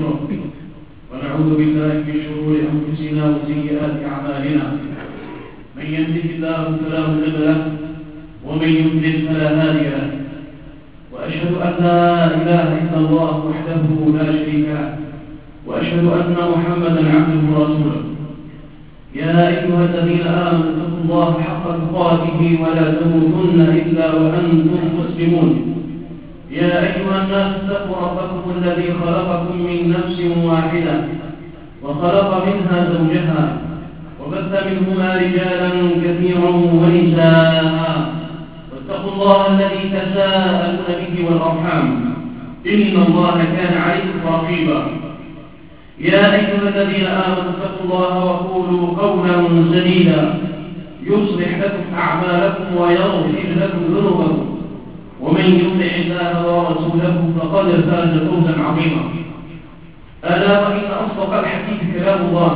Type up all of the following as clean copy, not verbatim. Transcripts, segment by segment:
ونستغفره ونعوذ بالله من شرور أنفسنا وسيئات أعمالنا. من يهده الله فلا مضل له ومن يضلل فلا هادي له، وأشهد أن لا إله إلا الله وحده لا شريك له، وأشهد أن محمدا عبده ورسوله. يا أيها الذين آمنوا اتقوا الله حق تقاته ولا تموتن إلا وأنتم مسلمون. يا أيها الناس اتقوا ربكم الذي خلقكم من نفس واحدة وخلق منها زوجها وبث منهما رجالا كثيرا ونساء، واتقوا الله الذي تساءلون به والأرحام إن الله كان عليكم رقيبا. يا أيها الذين آمنوا اتقوا الله وقولوا قولا سديدا يصلح لكم أعمالكم ويغفر لكم ذنوبكم، ومن يطع الله ورسوله فقد فاز فوزا عظيما. ألا وإن أصدق الحديث كلام الله،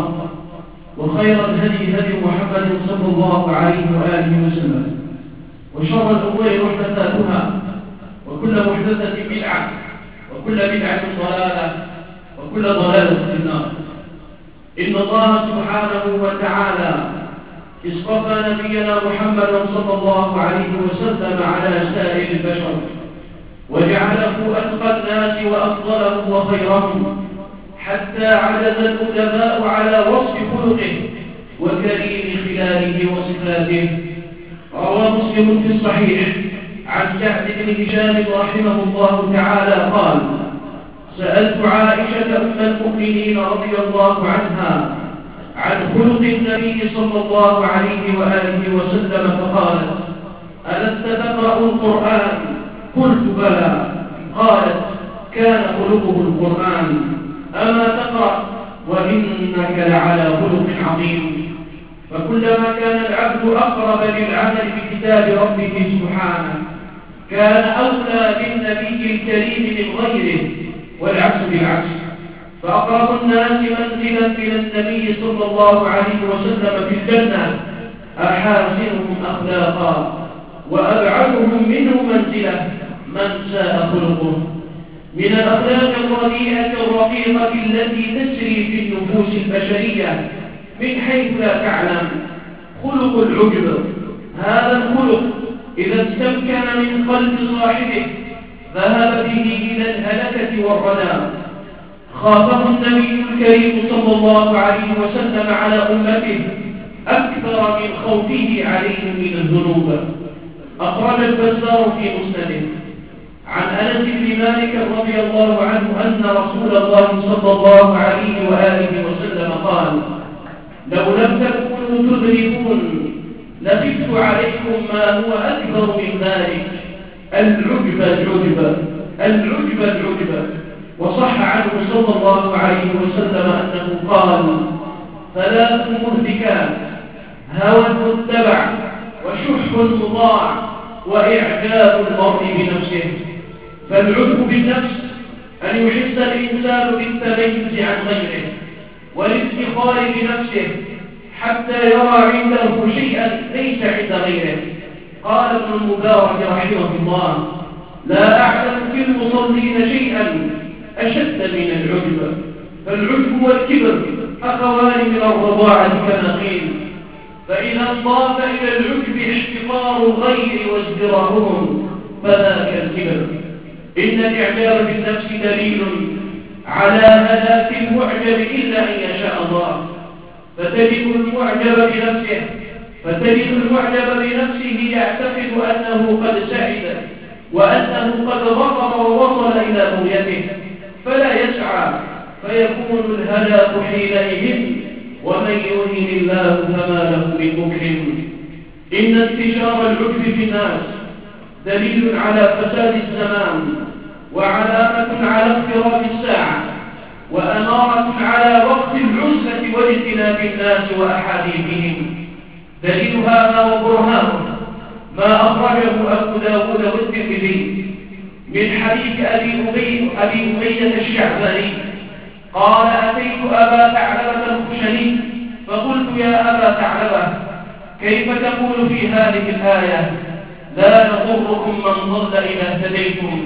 وخير الهدي هدي محمد صلى الله عليه وآله وسلم، وشر الأمور محدثاتها، وكل محدثة بدعة، وكل بدعة ضلالة، وكل ضلالة في النار. إن الله سبحانه وتعالى اصطفى نبينا محمدا صلى الله عليه وسلم على سائر البشر، وجعله أتقى الناس وأفضلهم وخيرهم، حتى عجز الأدباء على وصف خلقه وكريم خلاله وصفاته. روى مسلم في الصحيح عن سعد بن هشام رحمه الله تعالى قال: سألت عائشة أم المؤمنين رضي الله عنها عن خلق النبي صلى الله عليه وآله وسلم فقالت: ألست تقرأ القرآن؟ قلت: بلى. قالت: كان خلقه القرآن. أما تقرأ وإنك لعلى خلق عظيم. فكلما كان العبد أقرب للعمل بكتاب ربه سبحانه كان أولى بالنبي الكريم من غيره، والعكس بالعكس. فأقرب الناس منزلا من النبي صلى الله عليه وسلم في الجنة أحاسنهم أخلاقا، وأبعدهم منه منزلة من ساء خلقه. من الأخلاق الرديئة الرقيقة التي تسري في النفوس البشرية من حيث لا تعلم خلق العجب. هذا الخلق إذا استمكن من قلب صاحبه ذهب به إلى الهلكة والردى. خافه النبي الكريم صلى الله عليه وسلم على أمته أكثر من خوفه عليهم من الذنوب. أخرج البزار في مسنده عن أنس بن مالك رضي الله عنه أن رسول الله صلى الله عليه وآله وسلم قال: لو لم تكونوا تذنبون لخفت عليكم ما هو أكبر من ذلك، العجب العجب العجب العجب. وصح عنه صلى الله عليه وسلم أنه قال: ثلاث مهلكات: هوى متبع، وشح مطاع، وإعجاب المرء بنفسه. فالعجب بالنفس أن يحس الإنسان بالتميز عن غيره والافتخار بنفسه حتى يرى عنده شيئا ليس عند غيره. قال ابن المبارك رحمه الله: لا أعلم في المصلين شيئا أشد من العجب. فالعجب والكبر أخوان من الرضاعة كما قيل، فإذا انضاف إلى العجب احتقار الغير وازدراءهم فذاك الكبر. إن الإعجاب بالنفس دليل على هلاك المعجب إلا أن يشاء الله. فتجد المعجب بنفسه يعتقد أنه قد سعد وأنه قد ظفر ووصل إلى بغيته فلا يسعى، فيكون الهلاك حينئذ. ومن يهن الله فما له من مكرم. إن انتشار العجب في الناس دليل على فساد الزمان، وعلامة على اقتراب الساعة، وأمارة على وقت العزلة واجتناب الناس وأحاديثهم. دليل هذا وبرهانه ما أخرجه أبو داود والترمذي من حديث أبي أمية الشعباني قال: أتيت أبا ثعلبة الخشني فقلت: يا أبا ثعلبة، كيف تقول في هذه الآية: لا يضركم من ضل إذا اهتديتم؟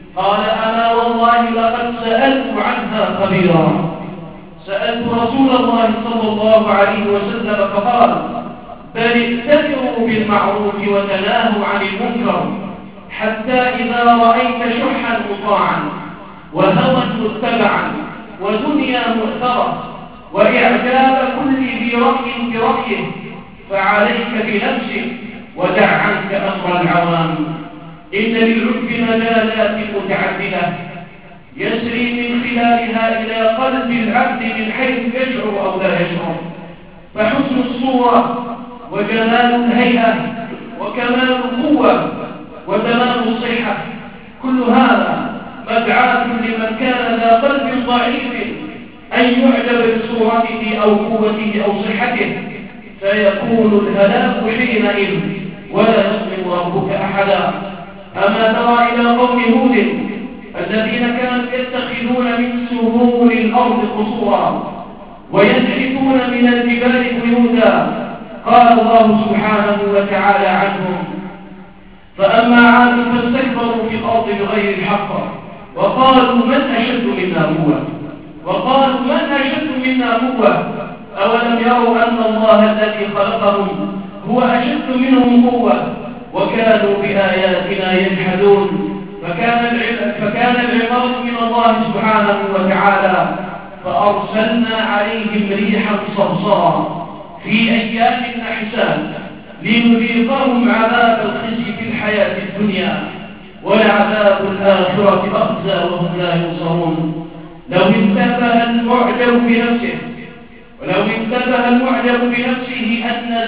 قال أما والله لقد سألت عنها خبيرا. سألت رسول الله صلى الله عليه وسلم فقال بل ائتمروا بالمعروف وتناهوا عن المنكر حتى إذا رأيت شحا مطاعا وهوى متبعا ودنيا مؤثرة وإعجاب كل ذي رأي برأيه فعليك بنفسك ودع عنك أمر العوام. إن للعجب مجالات متعددة يسري من خلالها إلى قلب العبد من حيث يشعر أو لا يشعر، فحسن الصورة وجمال الهيئة وكمال القوة وتمام الصحة كل هذا مدعاة لمن كان ذا قلب ضعيف أن يعجب بصورته أو قوته أو صحته، فيكون الهلاك حينئذ ولا يظلم ربك أحدا. أما ترى إلى قوم هود الذين كانوا يتخذون من سهول الأرض قصورا وينحتون من الجبال بيوتا، قال الله سبحانه وتعالى عنهم فأما عاد فاستكبروا في الأرض بغير الحق وقالوا من أشد منا قوة أولم يروا أن الله الذي خلقهم هو أشد منهم قوة وكانوا بآياتنا يجحدون. فكان العقاب من الله سبحانه وتعالى فأرسلنا عليهم ريحا صرصرا في أيام نحسات لنذيقهم عذاب الخزي في الحياة الدنيا ولعذاب الآخرة أخزى وهم لا ينصرون. لو انتبه المعجب بنفسه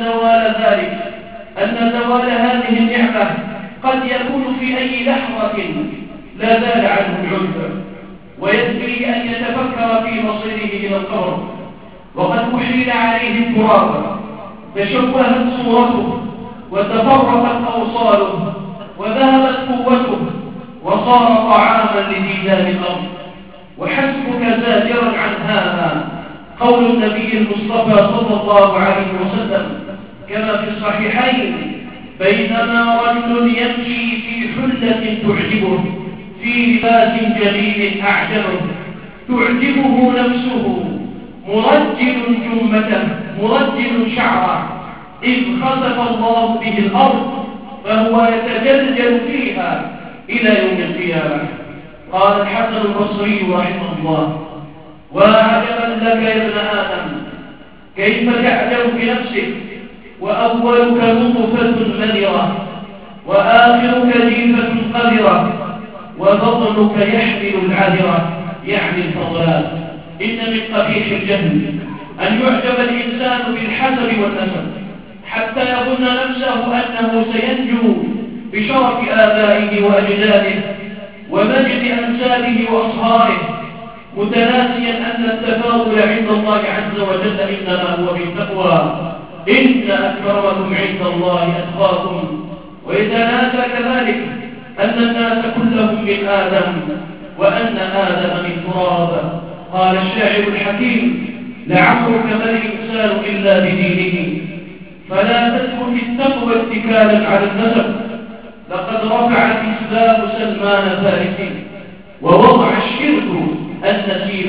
أن زوال هذه النعمة قد يكون في أي لحظة لا زال عنه العجب ويسري أن يتفكر في مصيره إلى القبر وقد أحيل عليه التراب تشوهت صورته وتفرقت أوصاله وذهبت قوته وصار طعاما لديدان الأرض. وحسبك زاجرا عن هذا قول النبي المصطفى صلى الله عليه وسلم كما في الصحيحين بينما رجل يمشي في حلة تعجبه في لباس جميل أعجبه تعجبه نفسه مرجل جمته مرجل شعره إذ خسف الله به الأرض فهو يتجلجل فيها إلى يوم القيامة. قال الحسن البصري رحمه الله وعجبا لك يا ابن آدم كيف تعجب بنفسك وأولك نطفة مذرة وآخرك جيفة قذرة وبطنك يحمل العذرة يعني الفضلات. إن من قبيح الجهل أن يعجب الإنسان بالحسب والنسب حتى يظن نفسه أنه سينجو بشرف آبائه وأجداده ومجد أنسابه وأصهاره متناسيا أن التفاضل عند الله عز وجل إنما هو بالتقوى إن أكرمكم عند الله أتقاكم. ويتناسى كذلك أن الناس كلهم من آدم وأن آدم من تراب. قال الشاعر الحكيم لعمرك ما الإنسان إلا بدينه فلا تترك التقوى اتكالا على النسب. لقد رفع الإسلام سلمان فارسي ووضع الشرك النسيب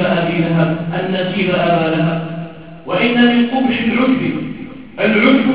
أبا لهب. وإن من قبح العجب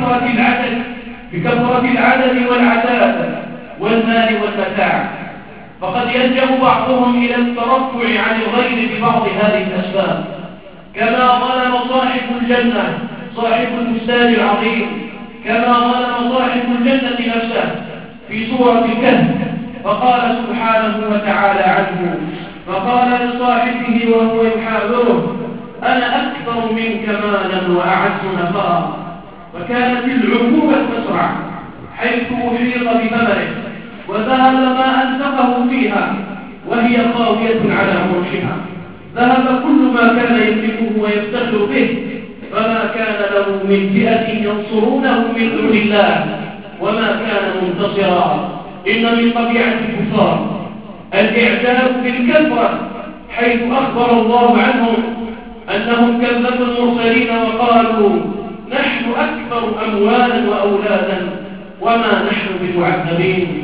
بكثرة العدد والعتاد والمال والمتاع، فقد يلجأ بعضهم إلى الترفع عن الغير ببعض هذه الأسباب كما ظلم صاحب البستان العظيم كما ظلم صاحب الجنة نفسه في سورة الكهف فقال سبحانه وتعالى عنه فقال لصاحبه وهو يحاوره أنا أكثر منك مالا وأعز نفرا. فكانت العقوبة تسرع حيث أحيط بثمره وذهب ما أنفقه فيها وهي خاوية على عروشها. ذهب كل ما كان يملكه ويفتخر به فما كان له من فئة ينصرونه من دون الله وما كان منتصرا. إن من طبيعة الكفار الإعجاب بالكثرة حيث أخبر الله عنهم أنهم كذبوا المرسلين وقالوا نحن أكثر أموالا وأولادا وما نحن بمعذبين.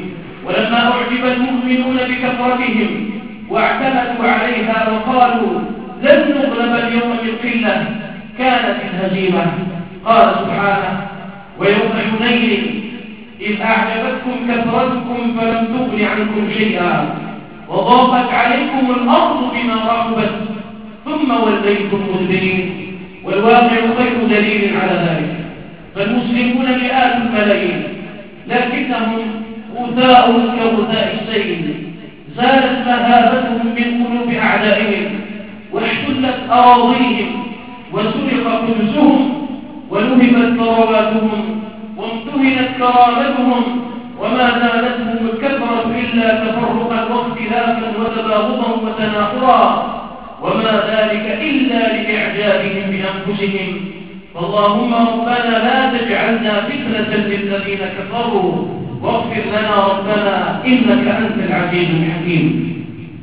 ولما أعجب المؤمنون بكثرتهم واعتمدوا عليها وقالوا لن نغلب اليوم بالقلة كانت الهزيمة. قال سبحانه: ويوم حنين إذ أعجبتكم كثرتكم فلم تغن عنكم شيئا وضاقت عليكم الأرض بما رحبت ثم وليتم مدبرين. والواقع خير دليل على ذلك، فالمسلمون مئات الملايين لكنهم غثاء كغثاء السيل، زالت مهابتهم من قلوب أعدائهم واحتلت أراضيهم وسرق كنزهم ونهبت ثرواتهم وامتهنت كرامتهم، وما زالتهم الكثرة إلا تفرقا واختلافا وتباغضا وتناحرا، وما ذلك إلا لإعجابهم بأنفسهم. فاللهم ربنا لا تجعلنا فتنة للذين كفروا واغفر لنا ربنا إنك أنت العزيز الحكيم.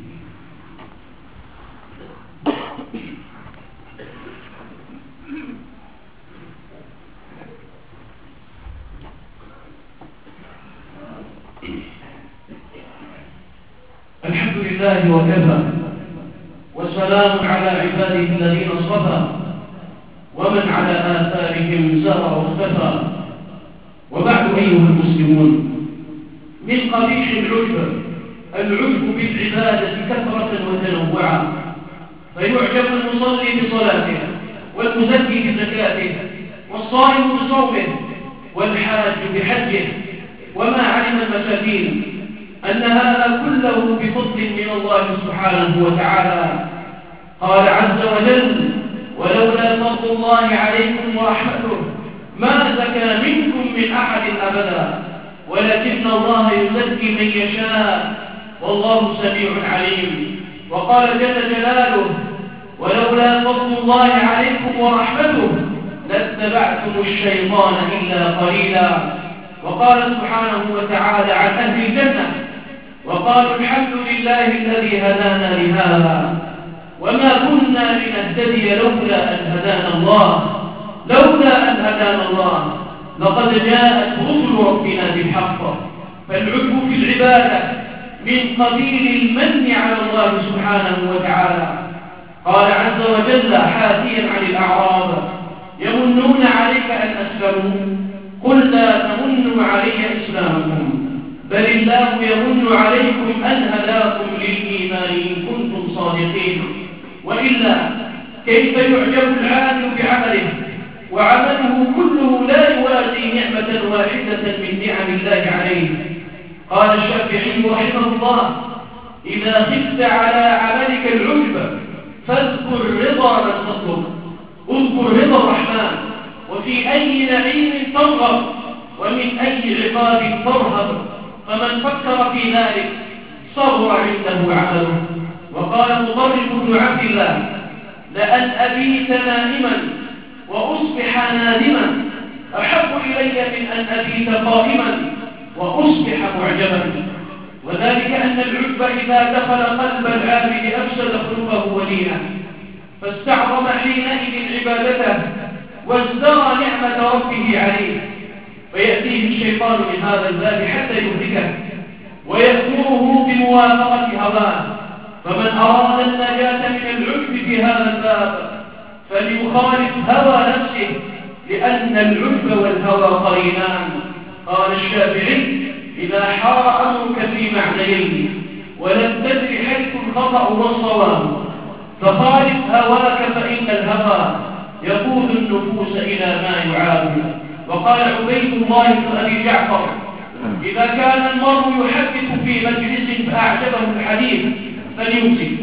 الحمد لله وكفى وسلام على عباده الذين اصطفى ومن على آثارهم سار واختفى. وبعد أيها المسلمون، من قبيح العجب بالعبادة كثرة وتنوعا، فيعجب المصلي بصلاته والمزكي بزكاته والصائم بصومه والحاج بحجه، وما علم المساكين أن هذا كله بفضل من الله سبحانه وتعالى. قال عز وجل: ولولا فضل الله عليكم ورحمته ما زكى منكم من أحد أبدا ولكن الله يزكي من يشاء والله سميع عليم. وقال جل جلاله: ولولا فضل الله عليكم ورحمته لاتبعتم الشيطان إلا قليلا. وقال سبحانه وتعالى عن أهل الجنة: وقالوا الحمد لله الذي هدانا لهذا وما كنا لنهتدي لولا أن هدانا الله لقد جاءت رسل ربنا بالحق. فالعجب في العبادة من قبيل المن على الله سبحانه وتعالى. قال عز وجل حاكيا عن الأعراب: يمنون عليك أن أسلموا قل لا تمنوا علي إسلامكم بل الله يمن عليكم أن هداكم للإيمان إن كنتم صادقين. وإلا كيف يعجب العامل بعمله وعمله كله لا يوازي نعمة واحدة من نعم الله عليه؟ قال الشافعي رحمه الله: إذا خفت على عملك العجب فاذكر رضا من تطلب، اذكر رضا الرحمن وفي أي نعيم ترغب ومن أي عقاب ترهب، فمن فكر في ذلك صغر عنده عمله. وقال مطرف بن عبد الله: لأن أبيت نائما وأصبح نادما أحب إلي من أن أبيت قائما وأصبح معجبا. وذلك أن العجب إذا دخل قلب العابد أفسد خلقه ودينه، فاستعظم حينئذ عبادته وازدرى نعمة ربه عليه، فيأتيه الشيطان من هذا الباب حتى يهلكه ويأمره بموافقة هواه. فمن أراد النجاة من العجب في هذا الباب فليخالف هوى نفسه، لأن العجب والهوى قرينان. قال الشافعي: إذا حار أمرك في معنيين ولم تدر حيث الخطأ والصواب فخالف هواك فإن الهوى يقود النفوس إلى ما يعاب. وقال عبيد الله بن أبي جعفر: إذا كان المرء يحدث في مجلس فأعجبه الحديث فليسكت،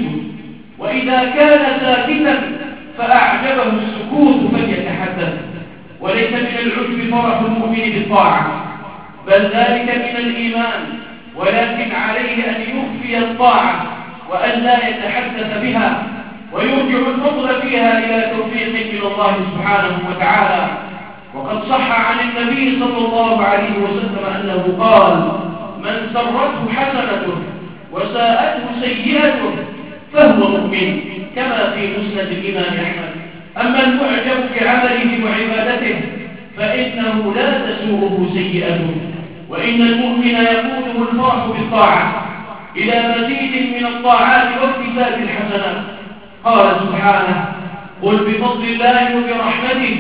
وإذا كان ساكتا فأعجبه السكوت فليتحدث. وليس من العجب فرح المؤمن بالطاعة بل ذلك من الإيمان، ولكن عليه أن يخفي الطاعة وأن لا يتحدث بها ويرجع الفضل فيها إلى توفيق من الله سبحانه وتعالى. وقد صح عن النبي صلى الله عليه وسلم أنه قال: من سرته حسنته وساءته سيئته فهو مؤمن، كما في مسند الإمام أحمد. أما المعجب بعمله وعبادته فإنه لا تسوءه سيئته، وإن المؤمن يقوده الفرح بالطاعة إلى مزيد من الطاعات واكتساب الحسنات. قال سبحانه: قل بفضل الله وبرحمته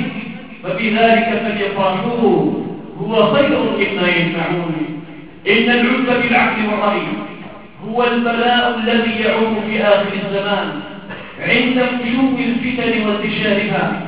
فبذلك فليفرحوا هو خير مما يجمعون. إن العجب بالعقل والرأي هو البلاء الذي يعم في آخر الزمان عند نشوء الفتن وانتشارها،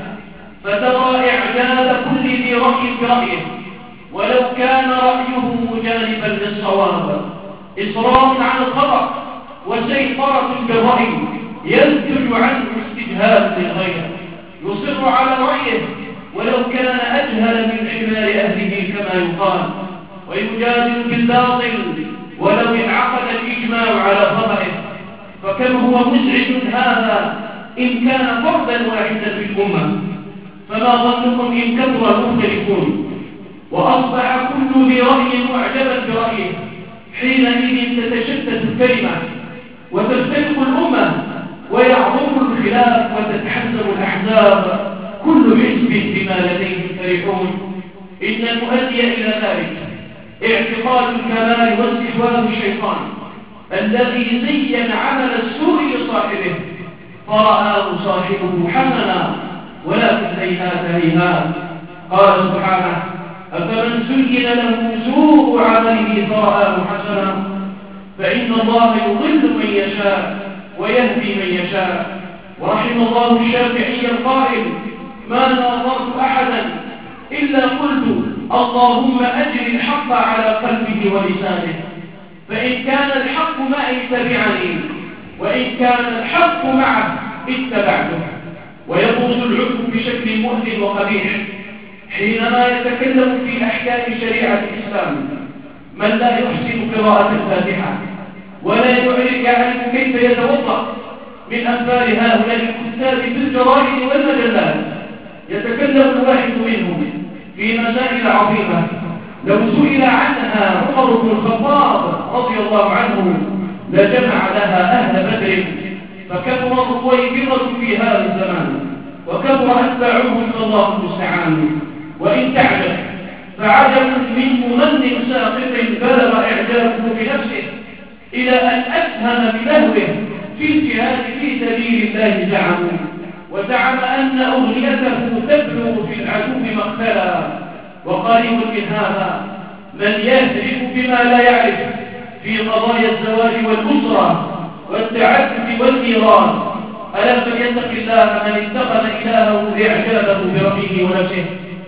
فترى إعجاب كل ذي رأي برأيه ولو كان رأيه مجانبا للصواب، إصرار على الخطأ وسيطرة بالرأي ينتج عنه استجهاد للغير، يصر على رأيه ولو كان أجهل من حمار أهله كما يقال، ويجادل بالباطل ولو انعقد الإجماع على خطئه. فكم هو مزعج هذا إن كان فردا واحدا في الأمة، فما ظنكم إن كثر المختلفون وأصبح كل ذي رأي معجبا برأيه؟ حينئذ تتشتت الكلمة وتفترق الأمة ويعظم الخلاف وتتحزب الأحزاب، كل حزب بما لديهم فرحون. إن المؤدي إلى ذلك اعتقاد الكمال واستحواذ الشيطان الذي زين عمل السوء لصاحبه فرآه صاحبه حسنا، ولكن هيهات هيهات. قال سبحانه: أفمن زين له سوء عمله فرآه حسنا فإن الله يضل من يشاء ويهدي من يشاء. ورحم الله الشافعي القائل: ما ناظرت أحدا إلا قلت اللهم أجر الحق على قلبه ولسانه، فإن كان الحق معي تبعني وإن كان الحق معه اتبعته. ويبوز العلم بشكل مؤذن وقبيح حينما يتكلم في أحكام شريعة الإسلام من لا يحسن قراءة الفاتحة ولا يعرف كيف يتوضأ، من أمثال هؤلاء الكتاب في الجرائد والمجلات. يتكلم الواحد منهم في مسائل عظيمة لو سئل عنها عمر بن الخطاب رضي الله عنه لجمع لها أهل بدر، فكبر الرويبضة في هذا الزمان وكبر أتباعهم فالله المستعان. وإن تعجب فعجب من مغنٍ ساقط بلغ إعجابه بنفسه إلى أن أسهم بلهوه في الجهاد في سبيل الله زعموا، وزعم أن أغنيته تبلغ في العدو مقتلا. وقريب من هذا من يهرب بما لا يعرف في قضايا الزواج والأسرة والتعدد والميراث. ألا فليتق الله من اتخذ إلهه إعجابه برأيه ونفسه،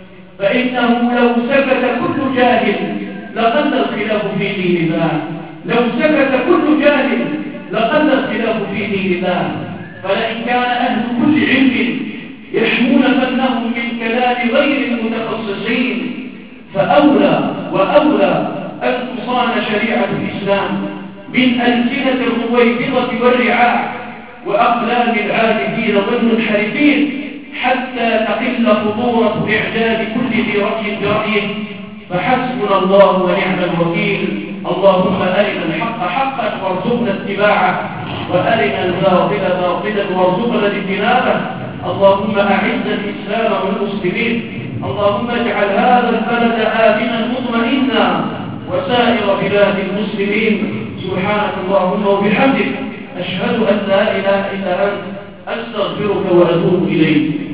فإنه لو سكت كل جاهل لقل الخلاف في دين الله، لو سكت كل جاهل لقل الخلاف في دين الله. فلئن كان أهل كل علم يحمون فنهم من كلام غير المتخصصين فأولى وأولى أن تصان شريعة الإسلام من ألسنة الرويبضة والرعاع وأقلام العارفين والمنحرفين حتى تقل خطورة إعجاب كل ذي رأي برأيه. فحسبنا الله ونعم الوكيل. اللهم أرنا الحق حقا وارزقنا اتباعه، وأرنا الباطل باطلا وارزقنا اجتنابه. اللهم أعز الإسلام والمسلمين. اللهم اجعل هذا البلد آمنا مطمئنا وسائر بلاد المسلمين. سبحانك اللهم وبحمدك أشهد أن لا إله إلا أنت أستغفرك وأتوب إليك.